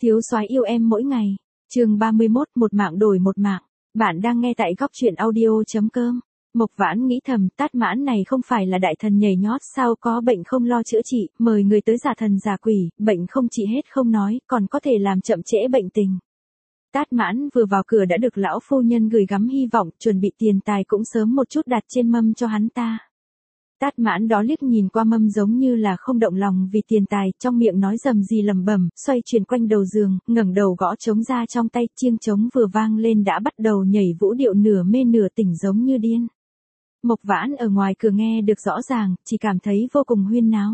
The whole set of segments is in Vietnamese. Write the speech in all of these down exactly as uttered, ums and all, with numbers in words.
Thiếu soái yêu em mỗi ngày. Chương ba mươi mốt, một mạng đổi một mạng. Bạn đang nghe tại góc truyện audio chấm com. Mộc Vãn nghĩ thầm, Tát Mãn này không phải là đại thần nhảy nhót sao, có bệnh không lo chữa trị, mời người tới giả thần giả quỷ, bệnh không trị hết không nói, còn có thể làm chậm trễ bệnh tình. Tát Mãn vừa vào cửa đã được lão phu nhân gửi gắm hy vọng, chuẩn bị tiền tài cũng sớm một chút đặt trên mâm cho hắn ta. Tát Mãn đó liếc nhìn qua mâm giống như là không động lòng vì tiền tài, trong miệng nói rầm gì lẩm bẩm, xoay chuyển quanh đầu giường, ngẩng đầu gõ trống ra trong tay, chiêng trống vừa vang lên đã bắt đầu nhảy vũ điệu nửa mê nửa tỉnh giống như điên. Mộc Vãn ở ngoài cửa nghe được rõ ràng, chỉ cảm thấy vô cùng huyên náo.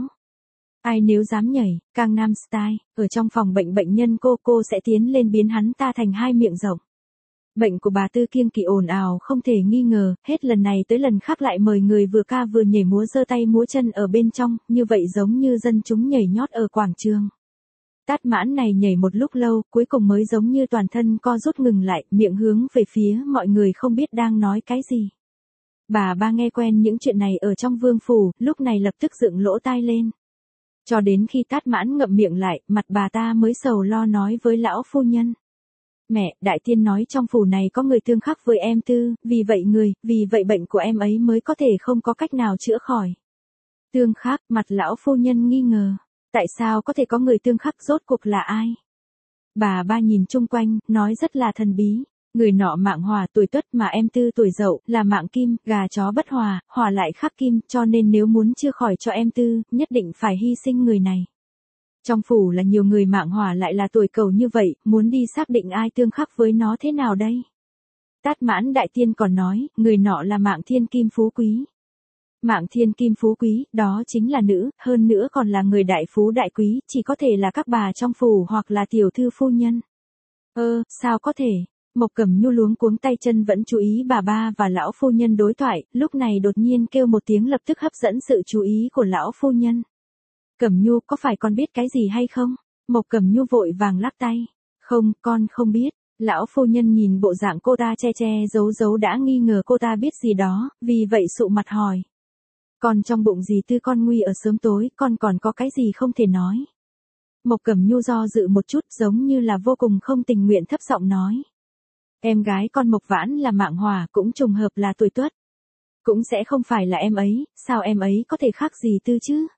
Ai nếu dám nhảy, Gangnam Style, ở trong phòng bệnh bệnh nhân cô cô sẽ tiến lên biến hắn ta thành hai miệng rộng. Bệnh của bà Tư kiêng kỵ ồn ào không thể nghi ngờ, hết lần này tới lần khác lại mời người vừa ca vừa nhảy múa giơ tay múa chân ở bên trong, như vậy giống như dân chúng nhảy nhót ở quảng trường. Tát Mãn này nhảy một lúc lâu, cuối cùng mới giống như toàn thân co rút ngừng lại, miệng hướng về phía mọi người không biết đang nói cái gì. Bà ba nghe quen những chuyện này ở trong vương phủ, lúc này lập tức dựng lỗ tai lên. Cho đến khi Tát Mãn ngậm miệng lại, mặt bà ta mới sầu lo nói với lão phu nhân. Mẹ, đại tiên nói trong phủ này có người tương khắc với em Tư, vì vậy người, vì vậy bệnh của em ấy mới có thể không có cách nào chữa khỏi. Tương khắc, mặt lão phu nhân nghi ngờ. Tại sao có thể có người tương khắc, rốt cuộc là ai? Bà ba nhìn chung quanh, nói rất là thần bí. Người nọ mạng hỏa tuổi Tuất mà em Tư tuổi Dậu, là mạng kim, gà chó bất hòa, hòa lại khắc kim, cho nên nếu muốn chữa khỏi cho em Tư, nhất định phải hy sinh người này. Trong phủ là nhiều người mạng hỏa lại là tuổi Cẩu như vậy, muốn đi xác định ai tương khắc với nó thế nào đây? Tát Mãn đại tiên còn nói, người nọ là mạng thiên kim phú quý. Mạng thiên kim phú quý, đó chính là nữ, hơn nữa còn là người đại phú đại quý, chỉ có thể là các bà trong phủ hoặc là tiểu thư phu nhân. Ơ, sao có thể? Mộc Cẩm Nhu luống cuống tay chân vẫn chú ý bà ba và lão phu nhân đối thoại, lúc này đột nhiên kêu một tiếng lập tức hấp dẫn sự chú ý của lão phu nhân. Cẩm Nhu, có phải con biết cái gì hay không? Mộc Cẩm Nhu vội vàng lắc tay. Không, con không biết. Lão phu nhân nhìn bộ dạng cô ta che che giấu giấu đã nghi ngờ cô ta biết gì đó, vì vậy sụ mặt hỏi. Con trong bụng dì Tư con nguy ở sớm tối, con còn có cái gì không thể nói. Mộc Cẩm Nhu do dự một chút giống như là vô cùng không tình nguyện thấp giọng nói. Em gái con Mộc Vãn là mạng hỏa, cũng trùng hợp là tuổi Tuất. Cũng sẽ không phải là em ấy, sao em ấy có thể khác gì Tư chứ?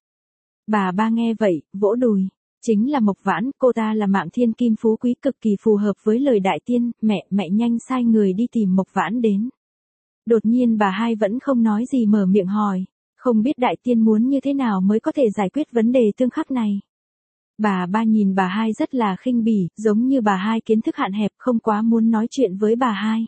Bà ba nghe vậy, vỗ đùi. Chính là Mộc Vãn, cô ta là mạng thiên kim phú quý cực kỳ phù hợp với lời đại tiên, mẹ, mẹ nhanh sai người đi tìm Mộc Vãn đến. Đột nhiên bà hai vẫn không nói gì mở miệng hỏi, không biết đại tiên muốn như thế nào mới có thể giải quyết vấn đề tương khắc này. Bà ba nhìn bà hai rất là khinh bỉ, giống như bà hai kiến thức hạn hẹp không quá muốn nói chuyện với bà hai.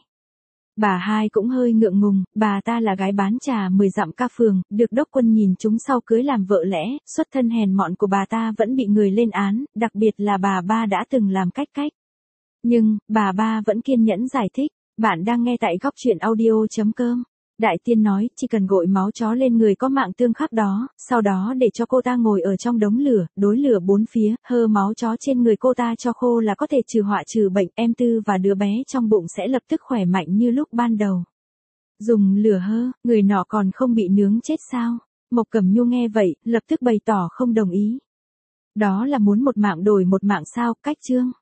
Bà hai cũng hơi ngượng ngùng, bà ta là gái bán trà mười dặm ca phường, được đốc quân nhìn chúng sau cưới làm vợ lẽ, xuất thân hèn mọn của bà ta vẫn bị người lên án, đặc biệt là bà ba đã từng làm cách cách. Nhưng, bà ba vẫn kiên nhẫn giải thích, bạn đang nghe tại góc truyện audio chấm com. Đại tiên nói, chỉ cần gội máu chó lên người có mạng tương khắc đó, sau đó để cho cô ta ngồi ở trong đống lửa, đối lửa bốn phía, hơ máu chó trên người cô ta cho khô là có thể trừ họa trừ bệnh, em Tư và đứa bé trong bụng sẽ lập tức khỏe mạnh như lúc ban đầu. Dùng lửa hơ, người nọ còn không bị nướng chết sao? Mộc Cẩm Nhu nghe vậy, lập tức bày tỏ không đồng ý. Đó là muốn một mạng đổi một mạng sao, cách chương.